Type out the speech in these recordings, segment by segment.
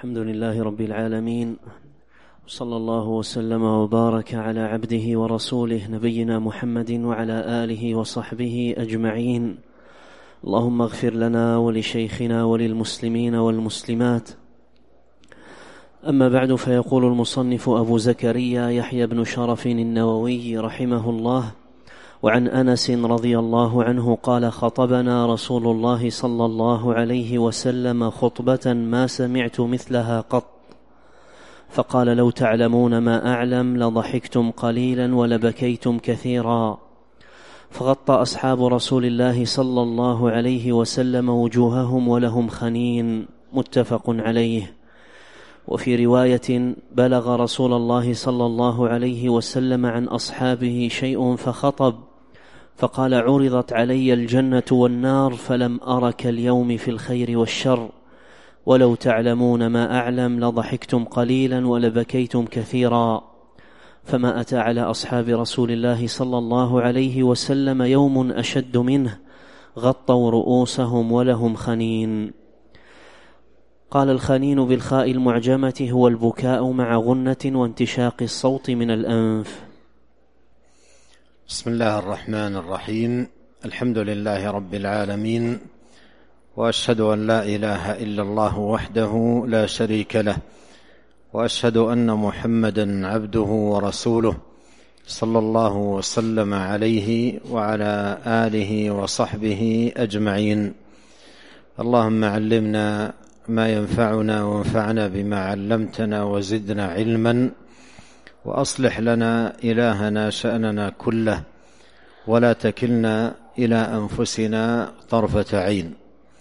الحمد لله رب العالمين، صلى الله وسلم وبارك على عبده ورسوله نبينا محمد وعلى آله وصحبه أجمعين. اللهم اغفر لنا ولشيخنا وللمسلمين والمسلمات. أما بعد، فيقول المصنف أبو زكريا يحيى بن شرف النووي رحمه الله: وعن أنس رضي الله عنه قال: خطبنا رسول الله صلى الله عليه وسلم خطبة ما سمعت مثلها قط، فقال: لو تعلمون ما أعلم لضحكتم قليلا ولبكيتم كثيرا. فغطى أصحاب رسول الله صلى الله عليه وسلم وجوههم ولهم خنين، متفق عليه. وفي رواية: بلغ رسول الله صلى الله عليه وسلم عن أصحابه شيء فخطب فقال: عرضت علي الجنة والنار فلم أرك اليوم في الخير والشر، ولو تعلمون ما أعلم لضحكتم قليلا ولبكيتم كثيرا. فما أتى على أصحاب رسول الله صلى الله عليه وسلم يوم أشد منه، غطوا رؤوسهم ولهم خنين. قال: الخنين بالخاء المعجمة هو البكاء مع غنة وانتشاق الصوت من الأنف. بسم الله الرحمن الرحيم. الحمد لله رب العالمين، وأشهد أن لا إله إلا الله وحده لا شريك له، وأشهد أن محمدا عبده ورسوله صلى الله وسلم عليه وعلى آله وصحبه أجمعين. اللهم علمنا ما ينفعنا وانفعنا بما علمتنا وزدنا علما، وأصلح لنا إلهنا شأننا كله، ولا تكلنا إلى أنفسنا طرفة عين.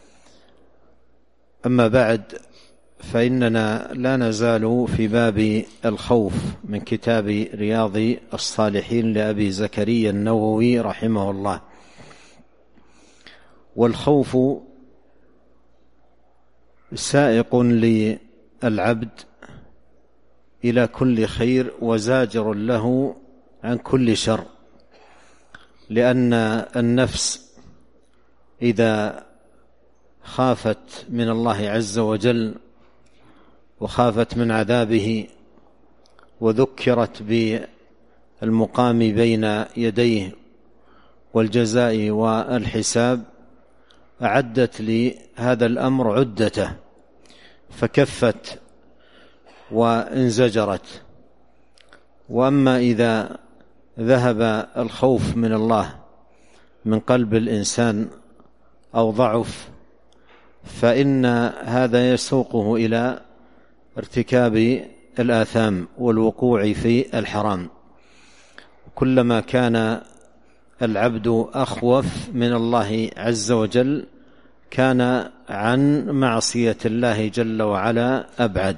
أما بعد، فإننا لا نزال في باب الخوف من كتاب رياض الصالحين لأبي زكريا النووي رحمه الله. والخوف سائق للعبد إلى كل خير وزاجر له عن كل شر، لأن النفس إذا خافت من الله عز وجل وخافت من عذابه وذكرت بالمقام بين يديه والجزاء والحساب، أعدت لهذا الأمر عدته فكفت وانزجرت. وأما إذا ذهب الخوف من الله من قلب الإنسان أو ضعف، فإن هذا يسوقه إلى ارتكاب الآثام والوقوع في الحرام. كلما كان العبد أخوف من الله عز وجل كان عن معصية الله جل وعلا أبعد.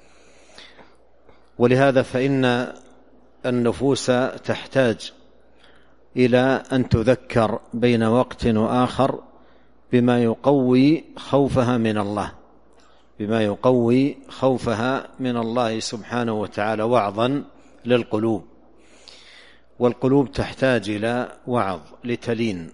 ولهذا فإن النفوس تحتاج إلى أن تذكر بين وقت وآخر بما يقوي خوفها من الله، بما يقوي خوفها من الله سبحانه وتعالى، وعظا للقلوب. والقلوب تحتاج إلى وعظ لتلين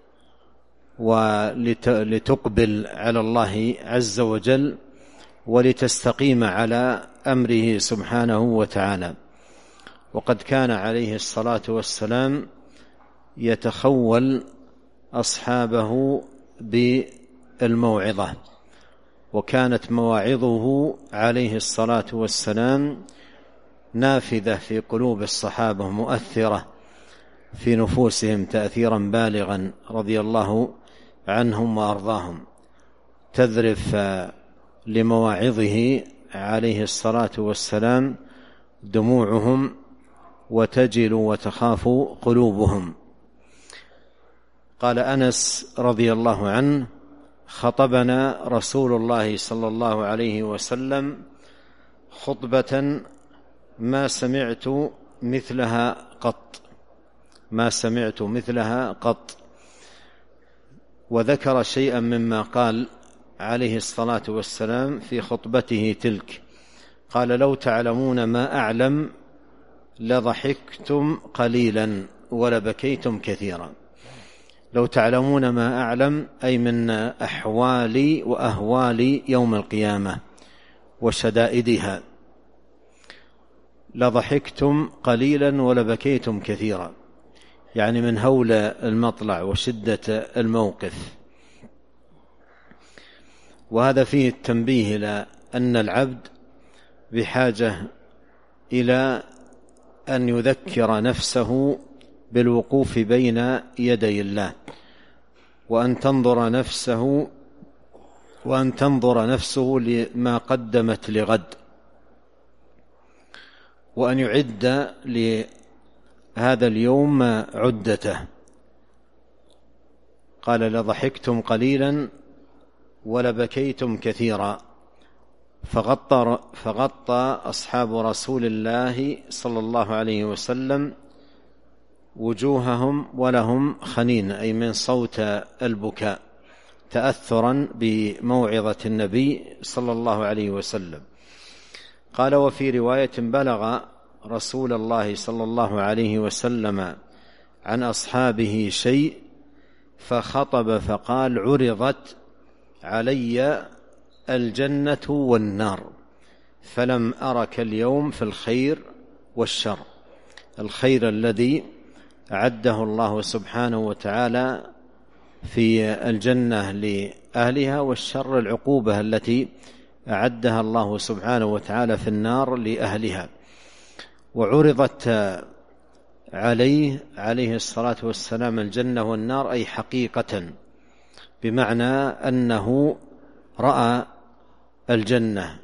ولتقبل على الله عز وجل ولتستقيم على أمره سبحانه وتعالى. وقد كان عليه الصلاة والسلام يتخول أصحابه بالموعظة، وكانت مواعظه عليه الصلاة والسلام نافذة في قلوب الصحابة، مؤثرة في نفوسهم تأثيرا بالغا رضي الله عنهم وأرضاهم، تذرف لمواعظه عليه الصلاة والسلام دموعهم وتجل وتخاف قلوبهم. قال أنس رضي الله عنه: خطبنا رسول الله صلى الله عليه وسلم خطبة ما سمعت مثلها قط، ما سمعت مثلها قط. وذكر شيئا مما قال عليه الصلاة والسلام في خطبته تلك، قال: لو تعلمون ما أعلم لضحكتم قليلا ولبكيتم كثيرا. لو تعلمون ما أعلم أي من أحوالي وأهوالي يوم القيامة وشدائدها. لضحكتم قليلا ولبكيتم كثيرا، يعني من هول المطلع وشدة الموقف. وهذا فيه التنبيه إلى أن العبد بحاجة إلى أن يذكر نفسه بالوقوف بين يدي الله، وأن تنظر نفسه لما قدمت لغد، وأن يعد لهذا اليوم عدته. قال لضحكتم قليلا ولبكيتم كثيرا، فغطى أصحاب رسول الله صلى الله عليه وسلم وجوههم ولهم خنين، أي من صوت البكاء، تأثرا بموعظة النبي صلى الله عليه وسلم. قال وفي رواية بلغ رسول الله صلى الله عليه وسلم عن أصحابه شيء فخطب فقال عرضت علي الجنة والنار فلم أرك اليوم في الخير والشر. الخير الذي أعده الله سبحانه وتعالى في الجنة لأهلها، والشر العقوبة التي أعدها الله سبحانه وتعالى في النار لأهلها. وعرضت عليه الصلاة والسلام الجنة والنار أي حقيقة، بمعنى أنه رأى الجنة،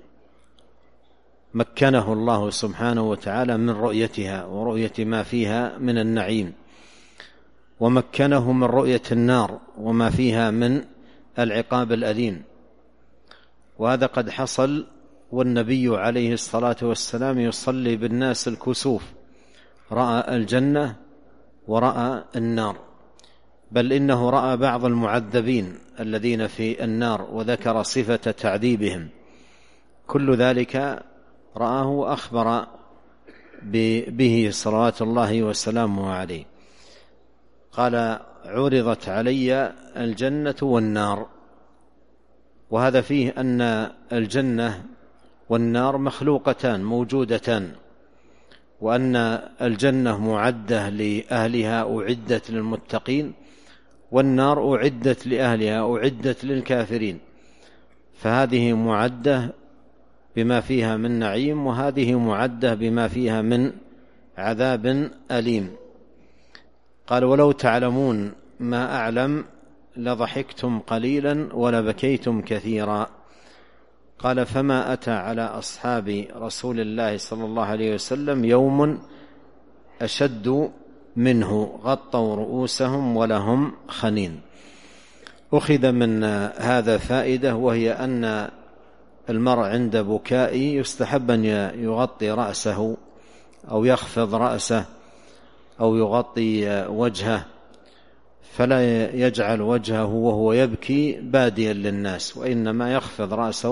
مكنه الله سبحانه وتعالى من رؤيتها ورؤية ما فيها من النعيم، ومكنه من رؤية النار وما فيها من العقاب الأليم. وهذا قد حصل، والنبي عليه الصلاة والسلام يصلي بالناس الكسوف، رأى الجنة ورأى النار، بل إنه رأى بعض المعذبين الذين في النار وذكر صفة تعذيبهم. كل ذلك رآه وأخبر به صلوات الله وسلامه عليه. قال عرضت علي الجنة والنار، وهذا فيه أن الجنة والنار مخلوقتان موجودتان، وأن الجنة معدة لأهلها أعدت للمتقين، والنار أعدت لأهلها أعدت للكافرين. فهذه معدة بما فيها من نعيم، وهذه معدة بما فيها من عذاب أليم. قال ولو تعلمون ما أعلم لضحكتم قليلا ولبكيتم كثيرا. قال فما أتى على أصحاب رسول الله صلى الله عليه وسلم يوم أشد منه، غطوا رؤوسهم ولهم خنين. أخذ من هذا فائدة، وهي أن المرء عند بكاء يستحب أن يغطي رأسه أو يخفض رأسه أو يغطي وجهه، فلا يجعل وجهه وهو يبكي باديا للناس، وإنما يخفض رأسه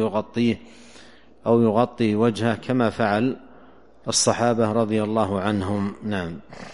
أو يغطي وجهه كما فعل الصحابة رضي الله عنهم. نعم.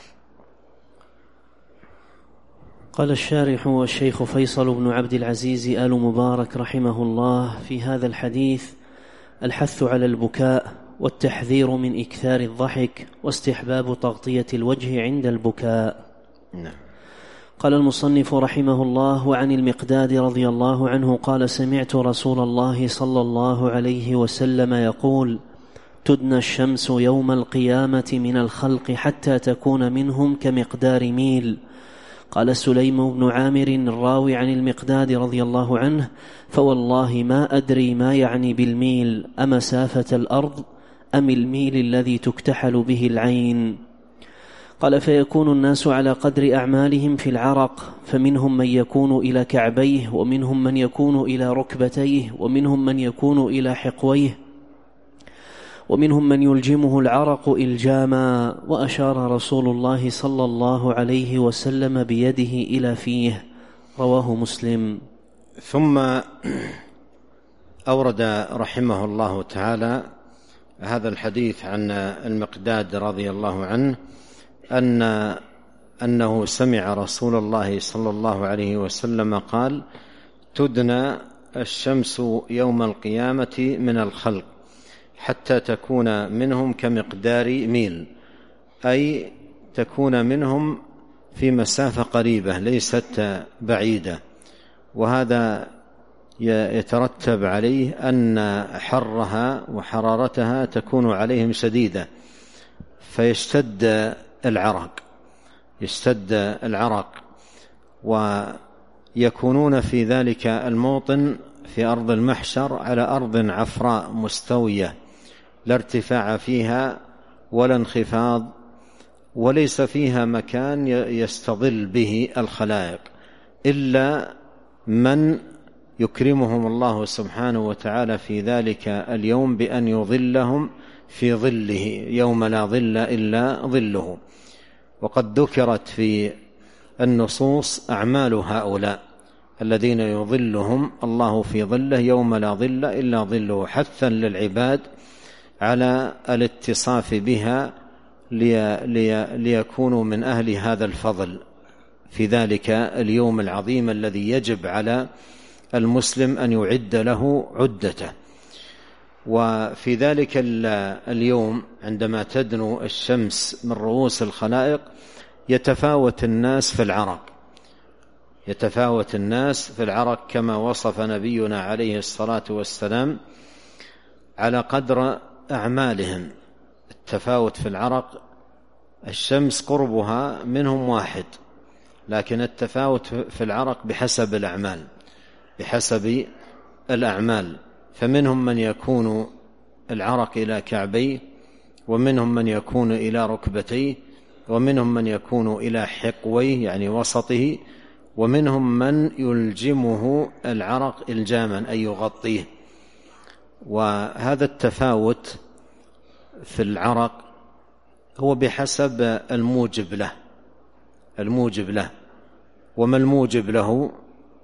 قال الشارح والشيخ فيصل بن عبد العزيز آل مبارك رحمه الله في هذا الحديث الحث على البكاء والتحذير من إكثار الضحك واستحباب تغطية الوجه عند البكاء. نعم. قال المصنف رحمه الله وعن المقداد رضي الله عنه قال سمعت رسول الله صلى الله عليه وسلم يقول تدنى الشمس يوم القيامة من الخلق حتى تكون منهم كمقدار ميل. قال سليم بن عامر الراوي عن المقداد رضي الله عنه فوالله ما أدري ما يعني بالميل، أمسافة الأرض أم الميل الذي تكتحل به العين؟ قال فيكون الناس على قدر أعمالهم في العرق، فمنهم من يكون إلى كعبيه، ومنهم من يكون إلى ركبتيه، ومنهم من يكون إلى حقويه، ومنهم من يلجمه العرق إلجاما. وأشار رسول الله صلى الله عليه وسلم بيده إلى فيه. رواه مسلم. ثم أورد رحمه الله تعالى هذا الحديث عن المقداد رضي الله عنه أنه سمع رسول الله صلى الله عليه وسلم قال تدنى الشمس يوم القيامة من الخلق حتى تكون منهم كمقدار ميل، أي تكون منهم في مسافة قريبة ليست بعيدة. وهذا يترتب عليه أن حرها وحرارتها تكون عليهم شديدة، فيشتد العرق، ويكونون في ذلك الموطن في أرض المحشر على أرض عفراء مستوية لا ارتفاع فيها ولا انخفاض، وليس فيها مكان يستظل به الخلائق إلا من يكرمهم الله سبحانه وتعالى في ذلك اليوم بأن يظلهم في ظله يوم لا ظل إلا ظله. وقد ذكرت في النصوص أعمال هؤلاء الذين يظلهم الله في ظله يوم لا ظل إلا ظله، حثا للعباد على الاتصاف بها ليكونوا من أهل هذا الفضل في ذلك اليوم العظيم الذي يجب على المسلم أن يعد له عدته. وفي ذلك اليوم عندما تدنو الشمس من رؤوس الخلائق يتفاوت الناس في العرق كما وصف نبينا عليه الصلاة والسلام على قدر أعمالهم. التفاوت في العرق، الشمس قربها منهم واحد، لكن التفاوت في العرق بحسب الأعمال، فمنهم من يكون العرق إلى كعبيه، ومنهم من يكون إلى ركبتيه، ومنهم من يكون إلى حقويه يعني وسطه، ومنهم من يلجمه العرق إلجاما أي يغطيه. وهذا التفاوت في العرق هو بحسب الموجب له. وما الموجب له؟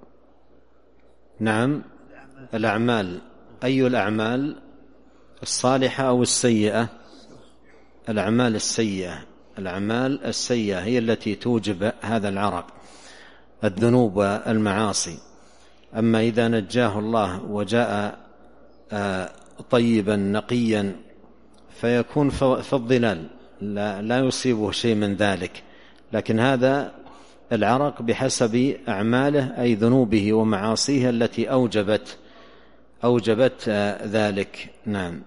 نعم، الأعمال. أي الأعمال؟ الصالحة أو السيئة؟ الأعمال السيئة هي التي توجب هذا العرق، الذنوب والمعاصي. أما إذا نجاه الله وجاء طيبا نقيا فيكون في الظلال لا يصيبه شيء من ذلك. لكن هذا العرق بحسب أعماله أي ذنوبه ومعاصيه التي أوجبت ذلك. نعم.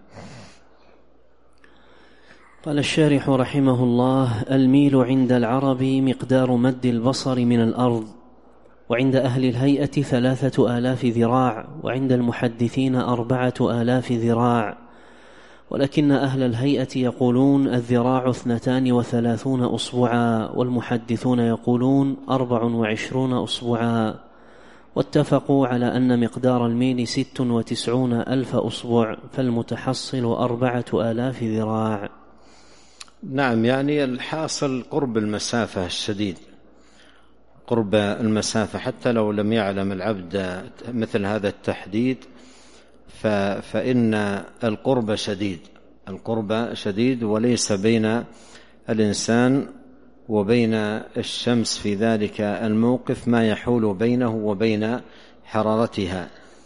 قال الشارح رحمه الله: الميل عند العرب مقدار مد البصر من الأرض، وعند أهل الهيئة 3000 ذراع، وعند المحدثين 4000 ذراع، ولكن أهل الهيئة يقولون الذراع 32 أصبعا، والمحدثون يقولون 24 أصبعا، واتفقوا على أن مقدار الميل 96,000 أصبع، فالمتحصل 4000 ذراع. نعم، يعني الحاصل قرب المسافة الشديد، قرب المسافة، حتى لو لم يعلم العبد مثل هذا التحديد فإن القرب شديد، وليس بين الإنسان وبين الشمس في ذلك الموقف ما يحول بينه وبين حرارتها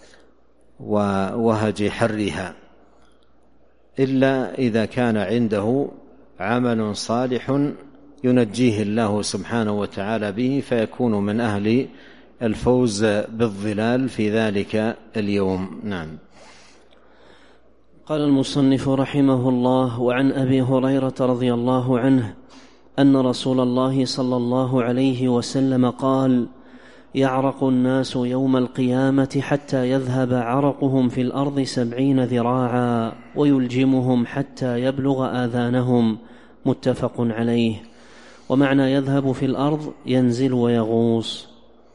ووهج حرها، إلا إذا كان عنده عمل صالح ينجيه الله سبحانه وتعالى به، فيكون من أهل الفوز بالظلال في ذلك اليوم. نعم. قال المصنف رحمه الله: وعن أبي هريرة رضي الله عنه أن رسول الله صلى الله عليه وسلم قال: يعرق الناس يوم القيامة حتى يذهب عرقهم في الأرض 70 ذراعا، ويلجمهم حتى يبلغ آذانهم. متفق عليه. ومعنى يذهب في الأرض ينزل ويغوص.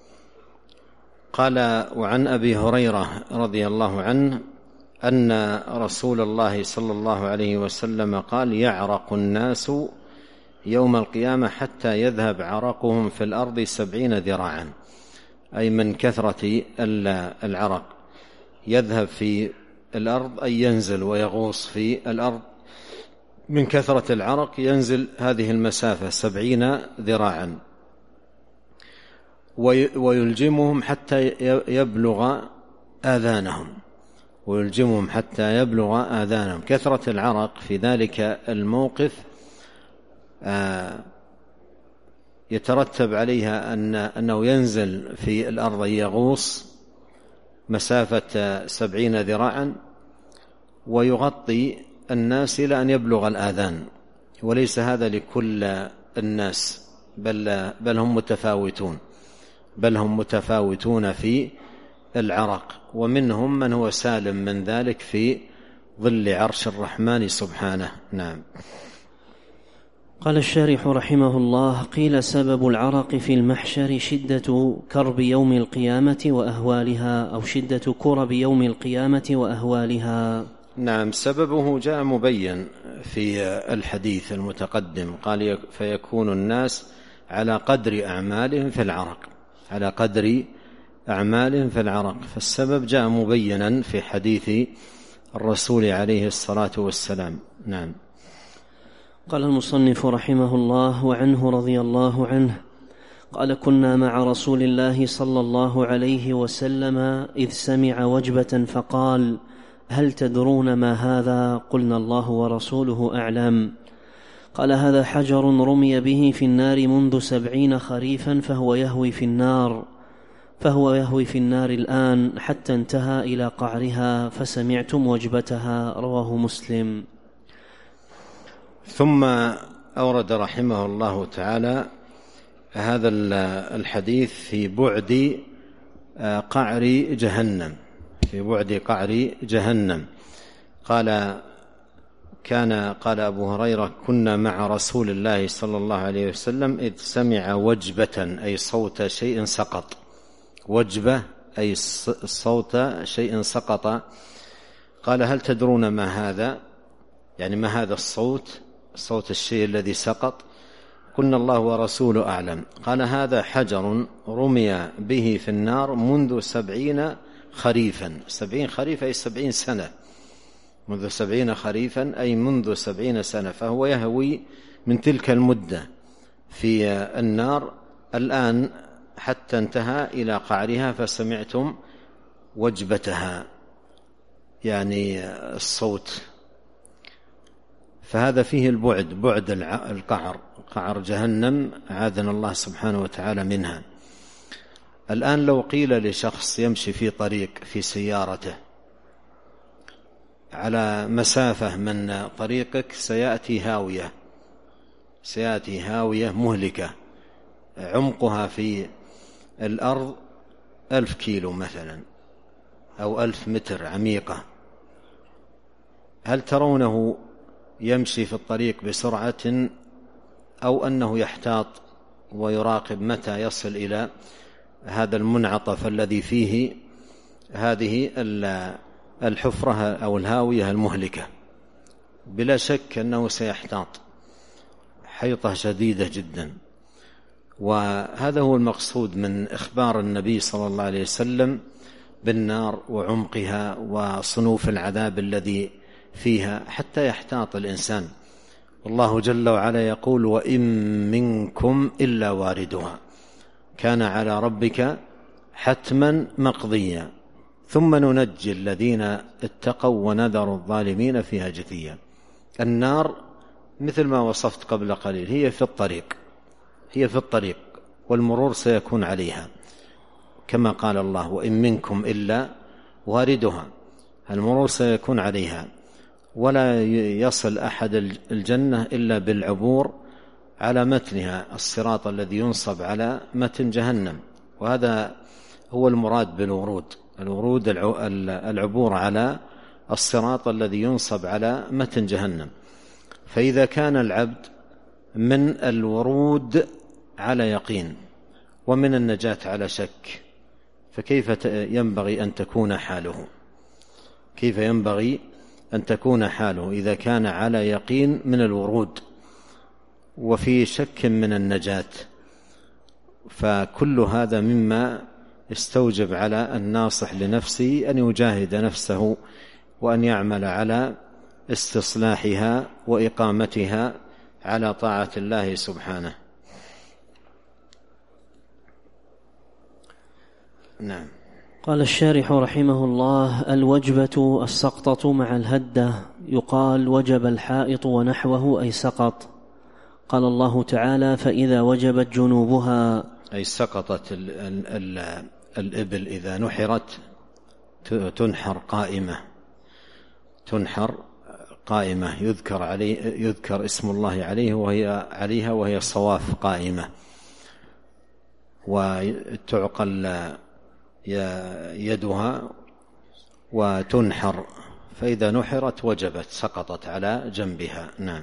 قال: وعن أبي هريرة رضي الله عنه أن رسول الله صلى الله عليه وسلم قال: يعرق الناس يوم القيامة حتى يذهب عرقهم في الأرض 70 ذراعا، أي من كثرة العرق يذهب في الأرض، أي ينزل ويغوص في الأرض من كثرة العرق، ينزل هذه المسافة 70 ذراعا، ويلجمهم حتى يبلغ آذانهم. ويلجمهم حتى يبلغ آذانهم. كثرة العرق في ذلك الموقف يترتب عليها أنه ينزل في الأرض يغوص مسافة 70 ذراعا ويغطي الناس إلى أن يبلغ الآذان، وليس هذا لكل الناس، بل هم متفاوتون في العرق، ومنهم من هو سالم من ذلك في ظل عرش الرحمن سبحانه. نعم. قال الشارح رحمه الله: قيل سبب العرق في المحشر شدة كرب يوم القيامة وأهوالها، أو شدة كرب يوم القيامة وأهوالها. نعم، سببه جاء مبين في الحديث المتقدم، قال: فيكون الناس على قدر أعمالهم في العرق، فالسبب جاء مبينا في حديث الرسول عليه الصلاة والسلام. نعم. قال المصنف رحمه الله: وعنه رضي الله عنه قال: كنا مع رسول الله صلى الله عليه وسلم إذ سمع وجبة فقال: هل تدرون ما هذا؟ قلنا: الله ورسوله أعلم. قال: هذا حجر رمي به في النار منذ 70 خريفا فهو يهوي في النار الآن حتى انتهى إلى قعرها فسمعتم وجبتها. رواه مسلم. ثم أورد رحمه الله تعالى هذا الحديث في بعد قعر جهنم. قال أبو هريرة: كنا مع رسول الله صلى الله عليه وسلم إذ سمع وجبة، أي صوت شيء سقط. وجبة أي صوت شيء سقط. قال: هل تدرون ما هذا؟ يعني ما هذا صوت الشيء الذي سقط؟ قلنا: الله ورسوله أعلم. قال: هذا حجر رمي به في النار منذ 70 خريفا. 70 خريف أي 70 سنة. منذ 70 خريفا أي منذ 70 سنة، فهو يهوي من تلك المدة في النار الآن حتى انتهى إلى قعرها فسمعتم وجبتها، يعني الصوت. فهذا فيه بعد قعر جهنم، أعاذنا الله سبحانه وتعالى منها. الآن لو قيل لشخص يمشي في طريق في سيارته على مسافة من طريقك سيأتي هاوية مهلكة عمقها في الأرض 1000 كيلو مثلا أو 1000 متر عميقة، هل ترونه يمشي في الطريق بسرعة أو أنه يحتاط ويراقب متى يصل إلى هذا المنعطف الذي فيه هذه الحفرة أو الهاوية المهلكة؟ بلا شك أنه سيحتاط حيطة شديدة جدا. وهذا هو المقصود من إخبار النبي صلى الله عليه وسلم بالنار وعمقها وصنوف العذاب الذي فيها حتى يحتاط الإنسان. والله جل وعلا يقول: وإن منكم إلا واردها كان على ربك حتما مقضيا ثم ننجي الذين اتقوا ونذر الظالمين فيها جثيا. النار مثل ما وصفت قبل قليل هي في الطريق والمرور سيكون عليها، كما قال الله: وإن منكم إلا واردها. المرور سيكون عليها، ولا يصل أحد الجنة إلا بالعبور على متنها، الصراط الذي ينصب على متن جهنم. وهذا هو المراد بالورود، العبور على الصراط الذي ينصب على متن جهنم. فإذا كان العبد من الورود على يقين ومن النجاة على شك، فكيف ينبغي أن تكون حاله إذا كان على يقين من الورود وفي شك من النجاة؟ فكل هذا مما استوجب على الناصح لنفسه أن يجاهد نفسه وأن يعمل على استصلاحها وإقامتها على طاعة الله سبحانه. نعم. قال الشارح رحمه الله: الوجبة السقطة مع الهدة، يقال وجب الحائط ونحوه أي سقط. قال الله تعالى: فإذا وجبت جنوبها، أي سقطت الإبل إذا نحرت تنحر قائمة يذكر اسم الله عليها وهي صواف قائمة، وتعقل يدها وتنحر، فإذا نحرت وجبت، سقطت على جنبها. نعم.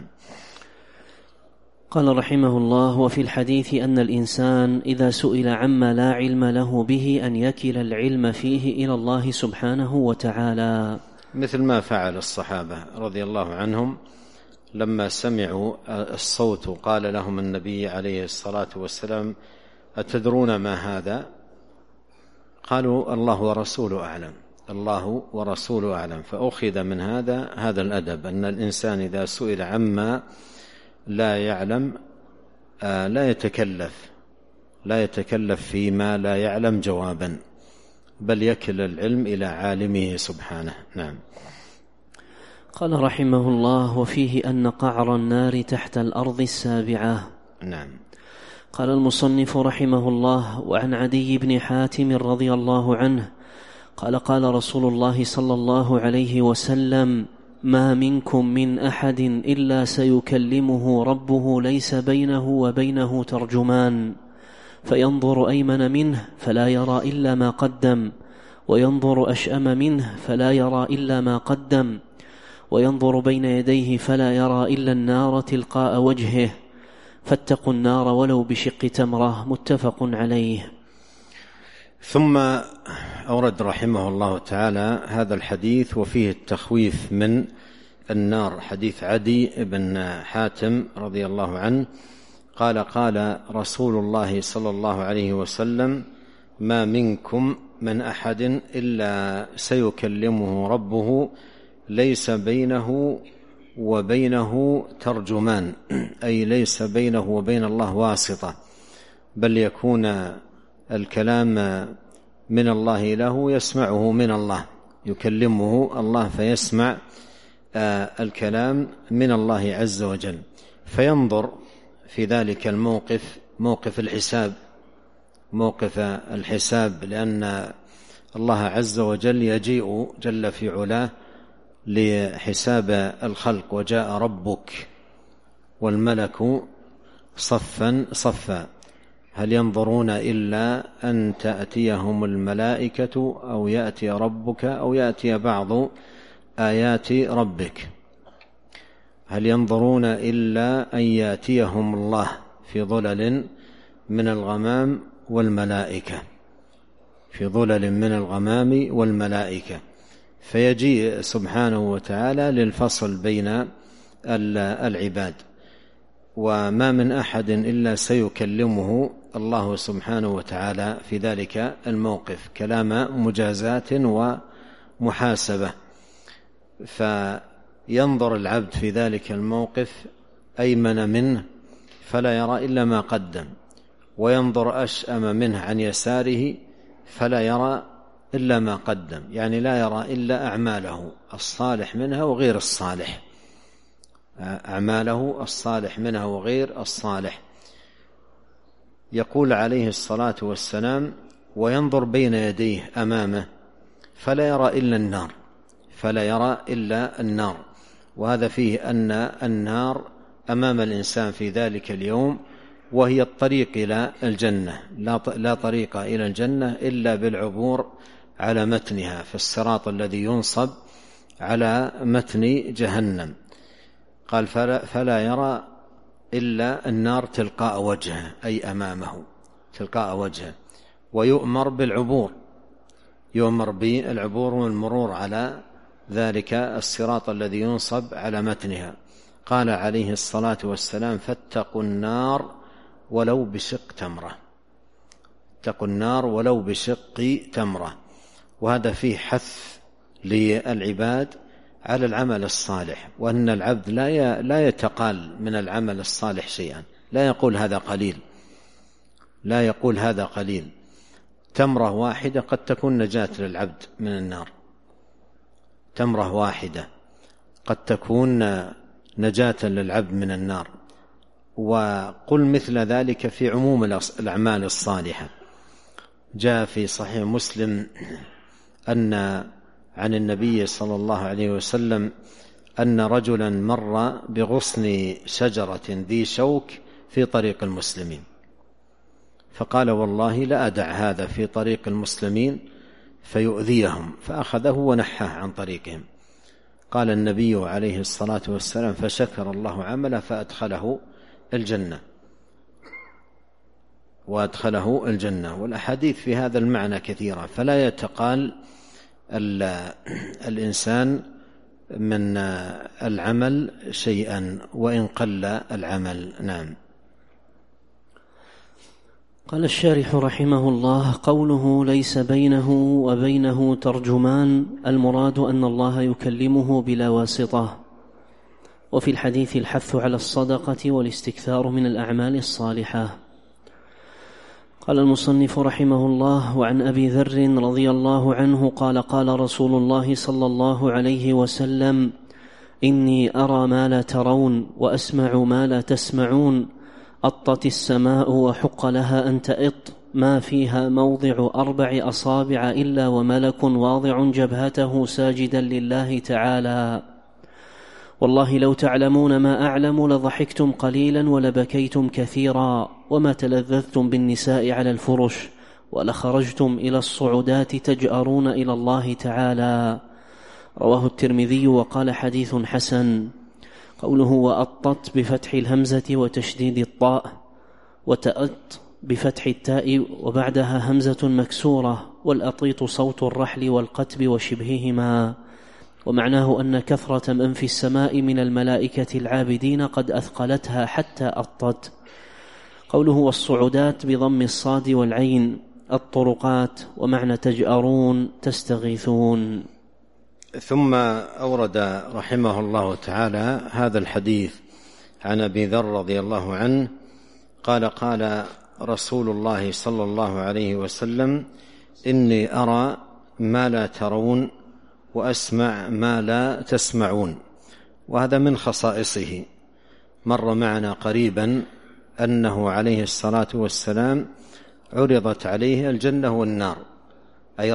قال رحمه الله: وفي الحديث أن الإنسان إذا سئل عما لا علم له به أن يكل العلم فيه إلى الله سبحانه وتعالى، مثل ما فعل الصحابة رضي الله عنهم لما سمعوا الصوت قال لهم النبي عليه الصلاة والسلام: أتدرون ما هذا؟ قالوا: الله ورسوله أعلم. فأخذ من هذا الأدب، أن الإنسان إذا سئل عما لا يعلم لا يتكلف فيما لا يعلم جوابا، بل يكل العلم إلى عالمه سبحانه. نعم. قال رحمه الله: وفيه أن قعر النار تحت الأرض السابعة. نعم. قال المصنف رحمه الله: وعن عدي بن حاتم رضي الله عنه قال: قال رسول الله صلى الله عليه وسلم: ما منكم من أحد إلا سيكلمه ربه ليس بينه وبينه ترجمان، فينظر أيمن منه فلا يرى إلا ما قدم، وينظر أشأم منه فلا يرى إلا ما قدم، وينظر بين يديه فلا يرى إلا النار تلقاء وجهه، فاتقوا النار ولو بشق تمرة. متفق عليه. ثم أورد رحمه الله تعالى هذا الحديث وفيه التخويف من النار، حديث عدي بن حاتم رضي الله عنه قال: قال رسول الله صلى الله عليه وسلم: ما منكم من أحد إلا سيكلمه ربه ليس بينه وبينه ترجمان، أي ليس بينه وبين الله واسطة، بل يكون الكلام من الله له يسمعه من الله، يكلمه الله فيسمع الكلام من الله عز وجل، فينظر في ذلك الموقف موقف الحساب، لأن الله عز وجل يجيء جل في علاه لحساب الخلق: وجاء ربك والملك صفا صفا، هل ينظرون إلا أن تأتيهم الملائكة أو يأتي ربك أو يأتي بعض آيات ربك، هل ينظرون إلا أن يأتيهم الله في ظلل من الغمام والملائكة، فيجيء سبحانه وتعالى للفصل بين العباد. وما من أحد إلا سيكلمه الله سبحانه وتعالى في ذلك الموقف كلام مجازاة ومحاسبة، فينظر العبد في ذلك الموقف أيمن منه فلا يرى إلا ما قدم، وينظر أشأم منه عن يساره فلا يرى إلا ما قدم، يعني لا يرى إلا أعماله الصالح منها وغير الصالح، أعماله الصالح منها وغير الصالح. يقول عليه الصلاة والسلام: وينظر بين يديه أمامه فلا يرى إلا النار، وهذا فيه أن النار أمام الإنسان في ذلك اليوم، وهي الطريق إلى الجنة، لا طريق إلى الجنة إلا بالعبور على متنها، في الصراط الذي ينصب على متن جهنم. قال: فلا يرى إلا النار تلقاء وجهه، أي أمامه تلقاء وجهه، ويؤمر بالعبور والمرور على ذلك الصراط الذي ينصب على متنها. قال عليه الصلاة والسلام: فاتقوا النار ولو بشق تمرة. وهذا فيه حث للعباد على العمل الصالح، وأن العبد لا يتقال من العمل الصالح شيئا، لا يقول هذا قليل، تمرة واحدة قد تكون نجاة للعبد من النار، تمرة واحدة قد تكون نجاة للعبد من النار. وقل مثل ذلك في عموم الأعمال الصالحة. جاء في صحيح مسلم أن عن النبي صلى الله عليه وسلم أن رجلا مر بغصن شجرة ذي شوك في طريق المسلمين، فقال والله لا أدع هذا في طريق المسلمين فيؤذيهم، فأخذه ونحاه عن طريقهم. قال النبي عليه الصلاة والسلام فشكر الله عمله فأدخله الجنة، وأدخله الجنة. والأحاديث في هذا المعنى كثيرة، فلا يتقال الإنسان من العمل شيئا وإن قل العمل. نعم. قال الشارح رحمه الله: قوله ليس بينه وبينه ترجمان، المراد أن الله يكلمه بلا واسطة. وفي الحديث الحث على الصدقة والاستكثار من الأعمال الصالحة. قال المصنف رحمه الله: وعن أبي ذر رضي الله عنه قال: قال رسول الله صلى الله عليه وسلم: إني أرى ما لا ترون وأسمع ما لا تسمعون. أطت السماء وحق لها أن تئط، ما فيها موضع 4 أصابع إلا وملك واضع جبهته ساجدا لله تعالى. والله لو تعلمون ما أعلم لضحكتم قليلا ولبكيتم كثيرا، وما تلذذتم بالنساء على الفرش، ولخرجتم إلى الصعودات تجأرون إلى الله تعالى. رواه الترمذي وقال حديث حسن. قوله وأطت بفتح الهمزة وتشديد الطاء، وتأط بفتح التاء وبعدها همزة مكسورة، والأطيط صوت الرحل والقتب وشبههما. ومعناه أن كثرة من في السماء من الملائكة العابدين قد أثقلتها حتى أطت. قوله والصعودات بضم الصاد والعين، الطرقات، ومعنى تجأرون تستغيثون. ثم أورد رحمه الله تعالى هذا الحديث عن أبي ذر رضي الله عنه قال: قال رسول الله صلى الله عليه وسلم: إني أرى ما لا ترون وأسمع ما لا تسمعون. وهذا من خصائصه. مر معنا قريبا أنه عليه الصلاة والسلام عرضت عليه الجنة والنار، أي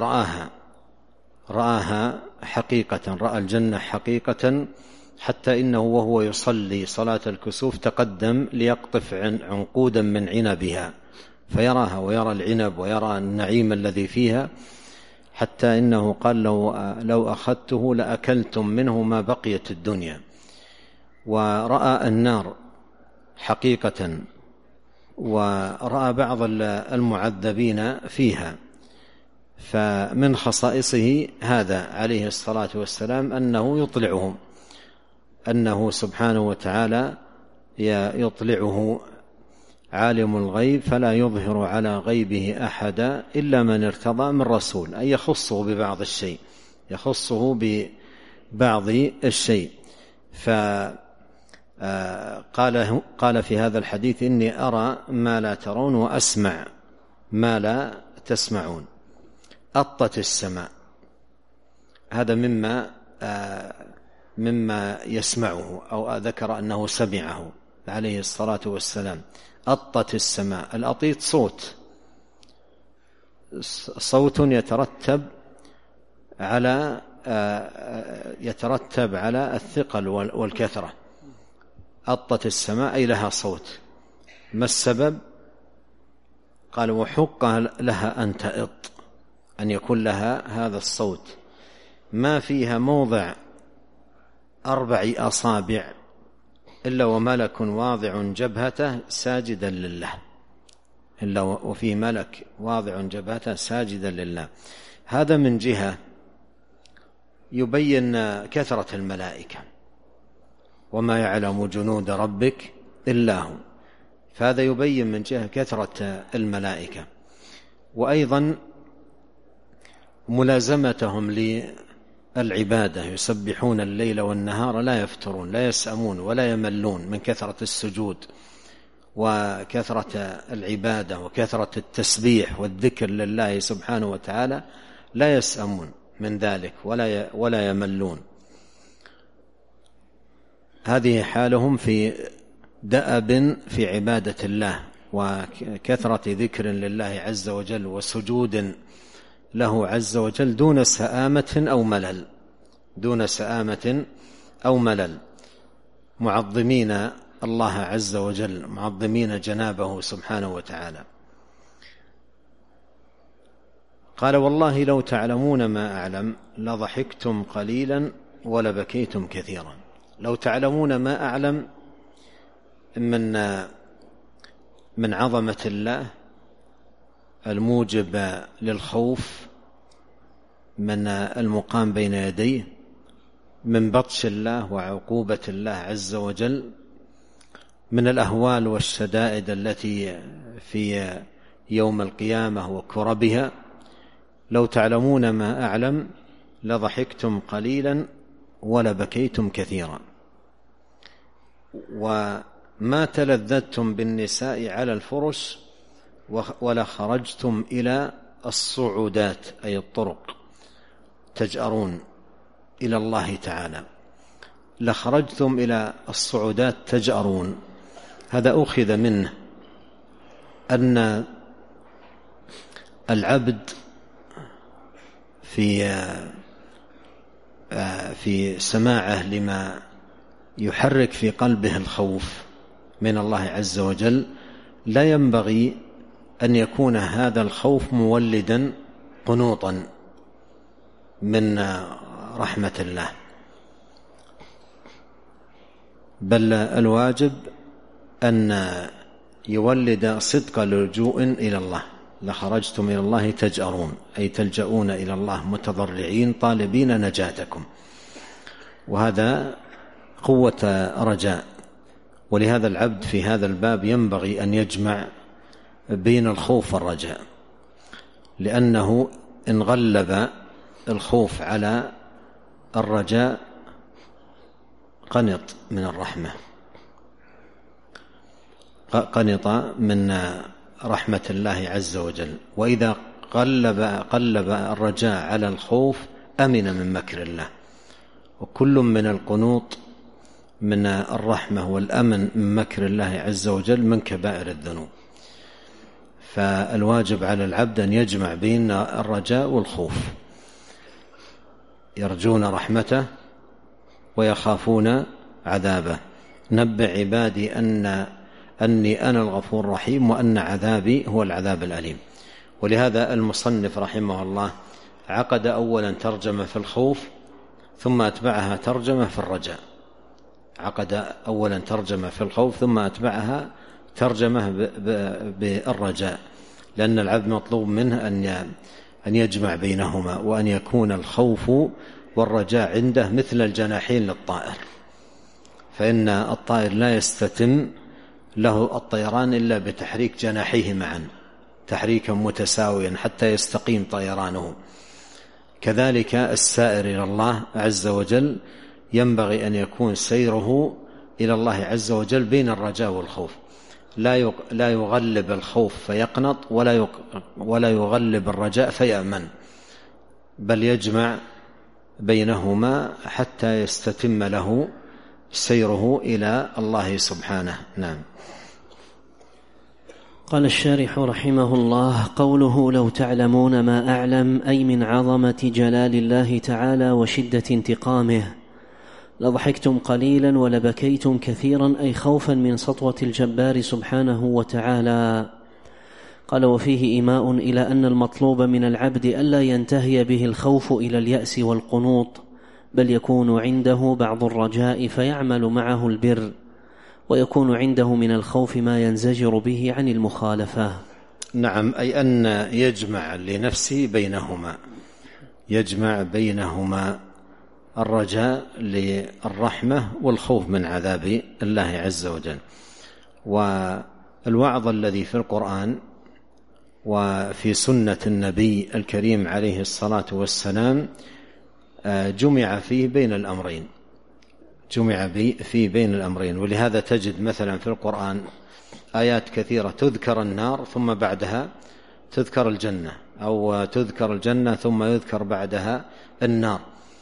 رآها حقيقة، رأى الجنة حقيقة، حتى إنه وهو يصلي صلاة الكسوف تقدم ليقطف عنقودا من عنبها فيراها، ويرى العنب ويرى النعيم الذي فيها، حتى إنه قال لو أخذته لأكلتم منه ما بقيت الدنيا. ورأى النار حقيقة، ورأى بعض المعذبين فيها. فمن خصائصه هذا عليه الصلاة والسلام أنه يطلعهم، أنه سبحانه وتعالى يطلعه عالم الغيب فلا يظهر على غيبه أحدا إلا من ارتضى من رسول، أي يخصه ببعض الشيء، يخصه ببعض الشيء. قال في هذا الحديث: إني أرى ما لا ترون وأسمع ما لا تسمعون. أطت السماء، هذا مما يسمعه، أو ذكر أنه سمعه عليه الصلاة والسلام. أطت السماء، الأطيط صوت يترتب على الثقل والكثرة. أطت السماء أي لها صوت. ما السبب؟ قال: وحق لها أن تئط، أن يكون لها هذا الصوت. ما فيها موضع 4 أصابع إلا وملك واضع جبهته ساجدا لله، إلا وفي ملك واضع جبهته ساجدا لله. هذا من جهة يبين كثرة الملائكة، وما يعلم جنود ربك إلا هو، فهذا يبين من جهة كثرة الملائكة. وأيضا ملازمتهم للعبادة، يسبحون الليل والنهار لا يفترون، لا يسأمون ولا يملون من كثرة السجود وكثرة العبادة وكثرة التسبيح والذكر لله سبحانه وتعالى لا يسأمون من ذلك ولا يملون. هذه حالهم في دأب في عبادة الله وكثرة ذكر لله عز وجل وسجود له عز وجل دون سآمة أو ملل، معظمين الله عز وجل، معظمين جنابه سبحانه وتعالى. قال: والله لو تعلمون ما أعلم لضحكتم قليلا ولبكيتم كثيرا. لو تعلمون ما أعلم من عظمة الله الموجب للخوف، من المقام بين يديه، من بطش الله وعقوبة الله عز وجل، من الأهوال والشدائد التي في يوم القيامة وكربها. لو تعلمون ما أعلم لضحكتم قليلا ولبكيتم كثيرا، وما تلذذتم بالنساء على الفرش ولخرجتم إلى الصعودات أي الطرق تجأرون إلى الله تعالى. لخرجتم إلى الصعودات تجأرون، هذا أخذ منه أن العبد في سماعه لما يحرك في قلبه الخوف من الله عز وجل لا ينبغي أن يكون هذا الخوف مولدا قنوطا من رحمة الله، بل الواجب أن يولد صدق لجوء إلى الله. لخرجتم إلى الله تجأرون أي تلجؤون إلى الله متضرعين طالبين نجاتكم، وهذا قوة رجاء. ولهذا العبد في هذا الباب ينبغي أن يجمع بين الخوف والرجاء، لأنه إن غلب الخوف على الرجاء قنط من الرحمة، قنط من رحمة الله عز وجل. وإذا قلب الرجاء على الخوف أمن من مكر الله. وكل من القنوط من الرحمة والأمن من مكر الله عز وجل من كبائر الذنوب. فالواجب على العبد أن يجمع بين الرجاء والخوف، يرجون رحمته ويخافون عذابه. نبئ عبادي أني أنا الغفور الرحيم وأن عذابي هو العذاب الأليم. ولهذا المصنف رحمه الله عقد أولا ترجمة في الخوف ثم أتبعها ترجمة في الرجاء. عقد أولا ترجمة في الخوف ثم أتبعها ترجمة بالرجاء، لأن العبد مطلوب منه أن يجمع بينهما، وأن يكون الخوف والرجاء عنده مثل الجناحين للطائر، فإن الطائر لا يستتم له الطيران إلا بتحريك جناحيه معا تحريكا متساويا حتى يستقيم طيرانه. كذلك السائر إلى الله عز وجل ينبغي أن يكون سيره إلى الله عز وجل بين الرجاء والخوف، لا يغلب الخوف فيقنط ولا يغلب الرجاء فيأمن، بل يجمع بينهما حتى يستتم له سيره إلى الله سبحانه. نعم. قال الشارح رحمه الله: قوله لو تعلمون ما أعلم أي من عظمة جلال الله تعالى وشدة انتقامه. لضحكتم قليلا ولبكيتم كثيرا أي خوفا من سطوة الجبار سبحانه وتعالى. قال: وفيه إيماء إلى أن المطلوب من العبد ألا ينتهي به الخوف إلى اليأس والقنوط، بل يكون عنده بعض الرجاء فيعمل معه البر، ويكون عنده من الخوف ما ينزجر به عن المخالفة. نعم، أي أن يجمع لنفسه بينهما الرجاء للرحمة والخوف من عذاب الله عز وجل. والوعظ الذي في القرآن وفي سنة النبي الكريم عليه الصلاة والسلام جمع فيه بين الأمرين. ولهذا تجد مثلا في القرآن آيات كثيرة تذكر النار ثم بعدها تذكر الجنة، أو تذكر الجنة ثم يذكر بعدها النار،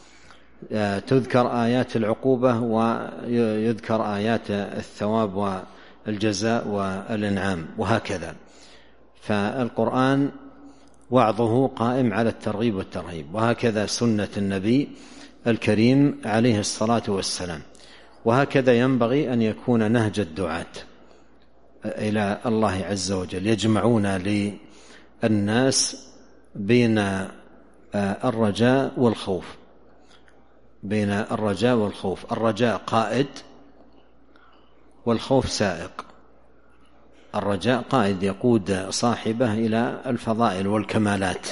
تذكر آيات العقوبة ويذكر آيات الثواب والجزاء والإنعام، وهكذا. فالقرآن وعظه قائم على الترغيب والترهيب، وهكذا سنة النبي الكريم عليه الصلاة والسلام، وهكذا ينبغي أن يكون نهج الدعاة إلى الله عز وجل، يجمعون للناس بين الرجاء والخوف، بين الرجاء والخوف. الرجاء قائد والخوف سائق. الرجاء قائد يقود صاحبه إلى الفضائل والكمالات،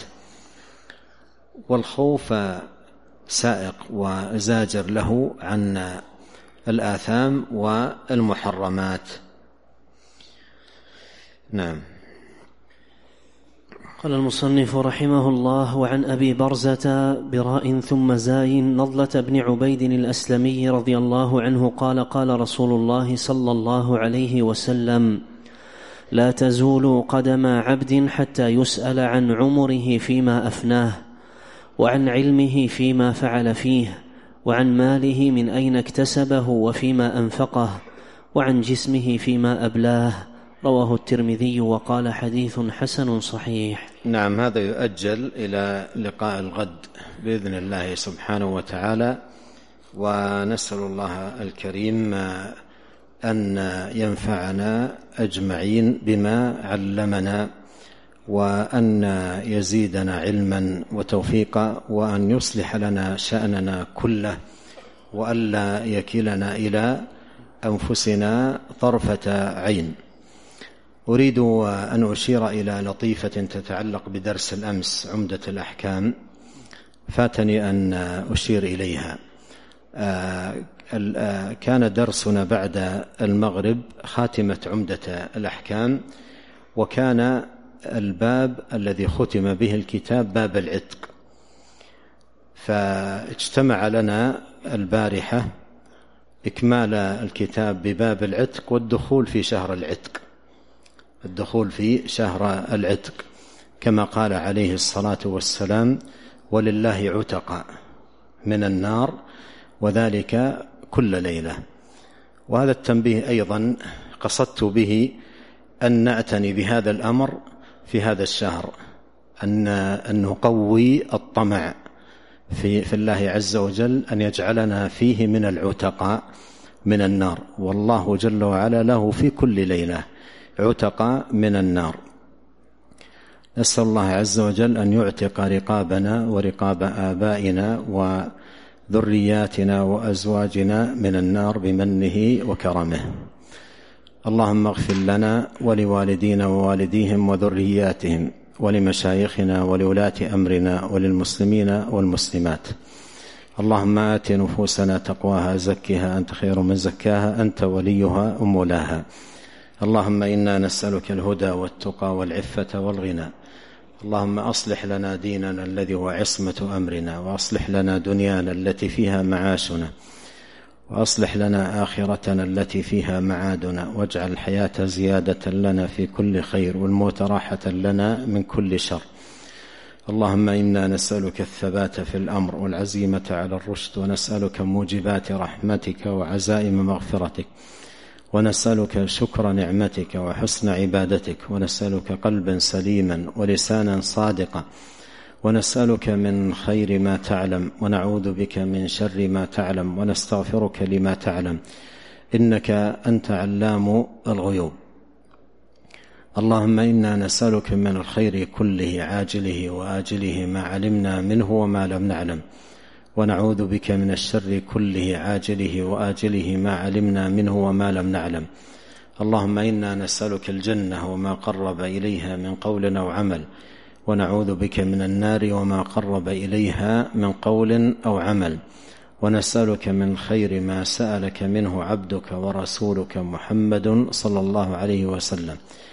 والخوف سائق وزاجر له عن الآثام والمحرمات. نعم. قال المصنف رحمه الله: وعن أبي برزة براء ثم زاي نضلة بن عبيد الأسلمي رضي الله عنه قال: قال رسول الله صلى الله عليه وسلم: لا تزول قدم عبد حتى يسأل عن عمره فيما أفناه، وعن علمه فيما فعل فيه، وعن ماله من أين اكتسبه وفيما أنفقه، وعن جسمه فيما أبلاه. رواه الترمذي وقال: حديث حسن صحيح. نعم، هذا يؤجل إلى لقاء الغد بإذن الله سبحانه وتعالى، ونسأل الله الكريم أن ينفعنا أجمعين بما علمنا، وأن يزيدنا علما وتوفيقا، وأن يصلح لنا شأننا كله، وألا يكلنا إلى أنفسنا طرفة عين. أريد أن أشير إلى لطيفة تتعلق بدرس الأمس عمدة الأحكام، فاتني أن أشير إليها. كان درسنا بعد المغرب خاتمة عمدة الأحكام، وكان الباب الذي ختم به الكتاب باب العتق، فاجتمع لنا البارحة إكمال الكتاب بباب العتق والدخول في شهر العتق، الدخول في شهر العتق، كما قال عليه الصلاة والسلام: ولله عتق من النار، وذلك كل ليلة. وهذا التنبيه أيضا قصدت به أن نعتني بهذا الأمر في هذا الشهر، أن نقوي الطمع في الله عز وجل أن يجعلنا فيه من العتقاء من النار، والله جل وعلا له في كل ليلة عتقاء من النار. نسأل الله عز وجل أن يعتق رقابنا ورقاب آبائنا وذرياتنا وأزواجنا من النار بمنه وكرمه. اللهم اغفر لنا ولوالدينا ووالديهم وذرياتهم ولمشايخنا ولولاة أمرنا وللمسلمين والمسلمات. اللهم آت نفوسنا تقواها زكها أنت خير من زكاها أنت وليها ومولاها. اللهم إنا نسألك الهدى والتقى والعفة والغنى. اللهم أصلح لنا ديننا الذي هو عصمة أمرنا، وأصلح لنا دنيانا التي فيها معاشنا، وأصلح لنا آخرتنا التي فيها معادنا، واجعل الحياة زيادة لنا في كل خير، والموت راحة لنا من كل شر. اللهم إنا نسألك الثبات في الأمر والعزيمة على الرشد، ونسألك موجبات رحمتك وعزائم مغفرتك، ونسألك شكر نعمتك وحسن عبادتك، ونسألك قلبا سليما ولسانا صادقا، ونسألك من خير ما تعلم، ونعوذ بك من شر ما تعلم، ونستغفرك لما تعلم، إنك أنت علام الغيوب. اللهم إنا نسألك من الخير كله عاجله وآجله ما علمنا منه وما لم نعلم، ونعوذ بك من الشر كله عاجله وآجله ما علمنا منه وما لم نعلم. اللهم إنا نسألك الجنة وما قرب إليها من قول أو عمل، ونعوذ بك من النار وما قرب إليها من قول أو عمل، ونسألك من خير ما سألك منه عبدك ورسولك محمد صلى الله عليه وسلم،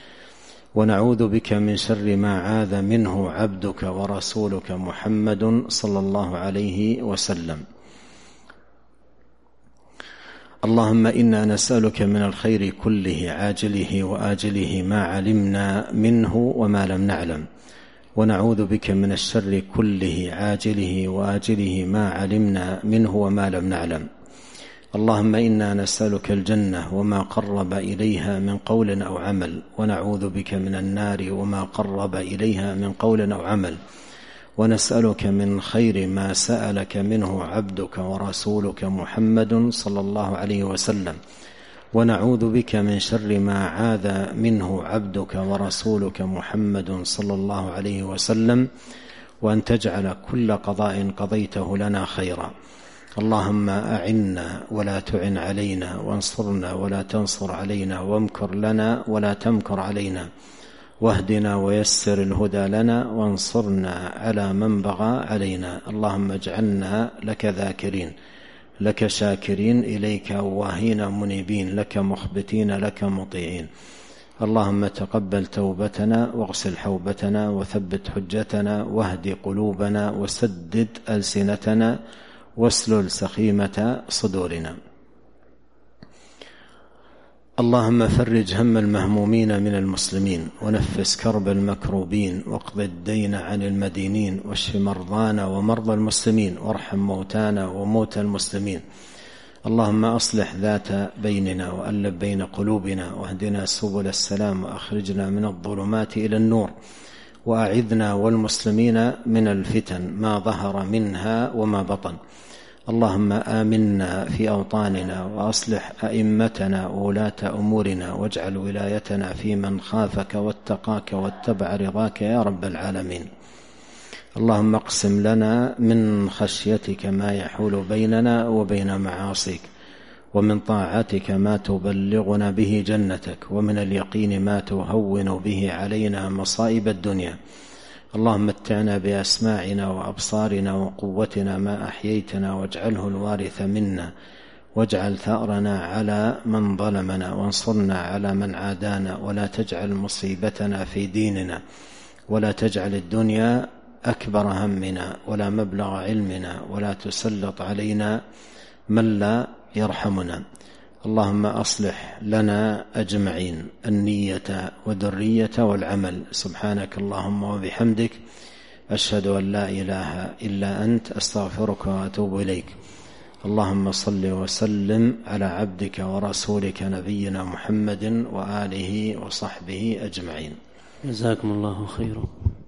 ونعوذ بك من شر ما عاذ منه عبدك ورسولك محمد صلى الله عليه وسلم. اللهم إنا نسألك من الخير كله عاجله وآجله ما علمنا منه وما لم نعلم، ونعوذ بك من الشر كله عاجله وآجله ما علمنا منه وما لم نعلم. اللهم إنا نسألك الجنة وما قرب إليها من قول أو عمل، ونعوذ بك من النار وما قرب إليها من قول أو عمل، ونسألك من خير ما سألك منه عبدك ورسولك محمد صلى الله عليه وسلم، ونعوذ بك من شر ما عاذ منه عبدك ورسولك محمد صلى الله عليه وسلم، وأن تجعل كل قضاء قضيته لنا خيرا. اللهم أعنا ولا تعن علينا، وانصرنا ولا تنصر علينا، وامكر لنا ولا تمكر علينا، واهدنا ويسر الهدى لنا، وانصرنا على من بغى علينا. اللهم اجعلنا لك ذاكرين، لك شاكرين، إليك أواهين منيبين، لك مخبتين، لك مطيعين. اللهم تقبل توبتنا، واغسل حوبتنا، وثبت حجتنا، واهد قلوبنا، وسدد ألسنتنا، واسلل سخيمة صدورنا. اللهم فرج هم المهمومين من المسلمين، ونفس كرب المكروبين، واقض الدين عن المدينين، واشف مرضانا ومرضى المسلمين، وارحم موتانا وموتى المسلمين. اللهم أصلح ذات بيننا، وألف بين قلوبنا، واهدنا سبل السلام، وأخرجنا من الظلمات إلى النور، وأعذنا والمسلمين من الفتن ما ظهر منها وما بطن. اللهم آمنا في أوطاننا، وأصلح أئمتنا وولاة أمورنا، واجعل ولايتنا في من خافك واتقاك واتبع رضاك يا رب العالمين. اللهم اقسم لنا من خشيتك ما يحول بيننا وبين معاصيك، ومن طاعتك ما تبلغنا به جنتك، ومن اليقين ما تهون به علينا مصائب الدنيا. اللهم متعنا بأسماعنا وأبصارنا وقوتنا ما أحييتنا، واجعله الوارث منا، واجعل ثأرنا على من ظلمنا، وانصرنا على من عادانا، ولا تجعل مصيبتنا في ديننا، ولا تجعل الدنيا أكبر همنا ولا مبلغ علمنا، ولا تسلط علينا من لا يرحمنا. اللهم أصلح لنا أجمعين النية والذرية والعمل. سبحانك اللهم وبحمدك، أشهد أن لا إله إلا أنت، أستغفرك وأتوب إليك. اللهم صل وسلم على عبدك ورسولك نبينا محمد وآله وصحبه أجمعين. جزاكم الله خيرا.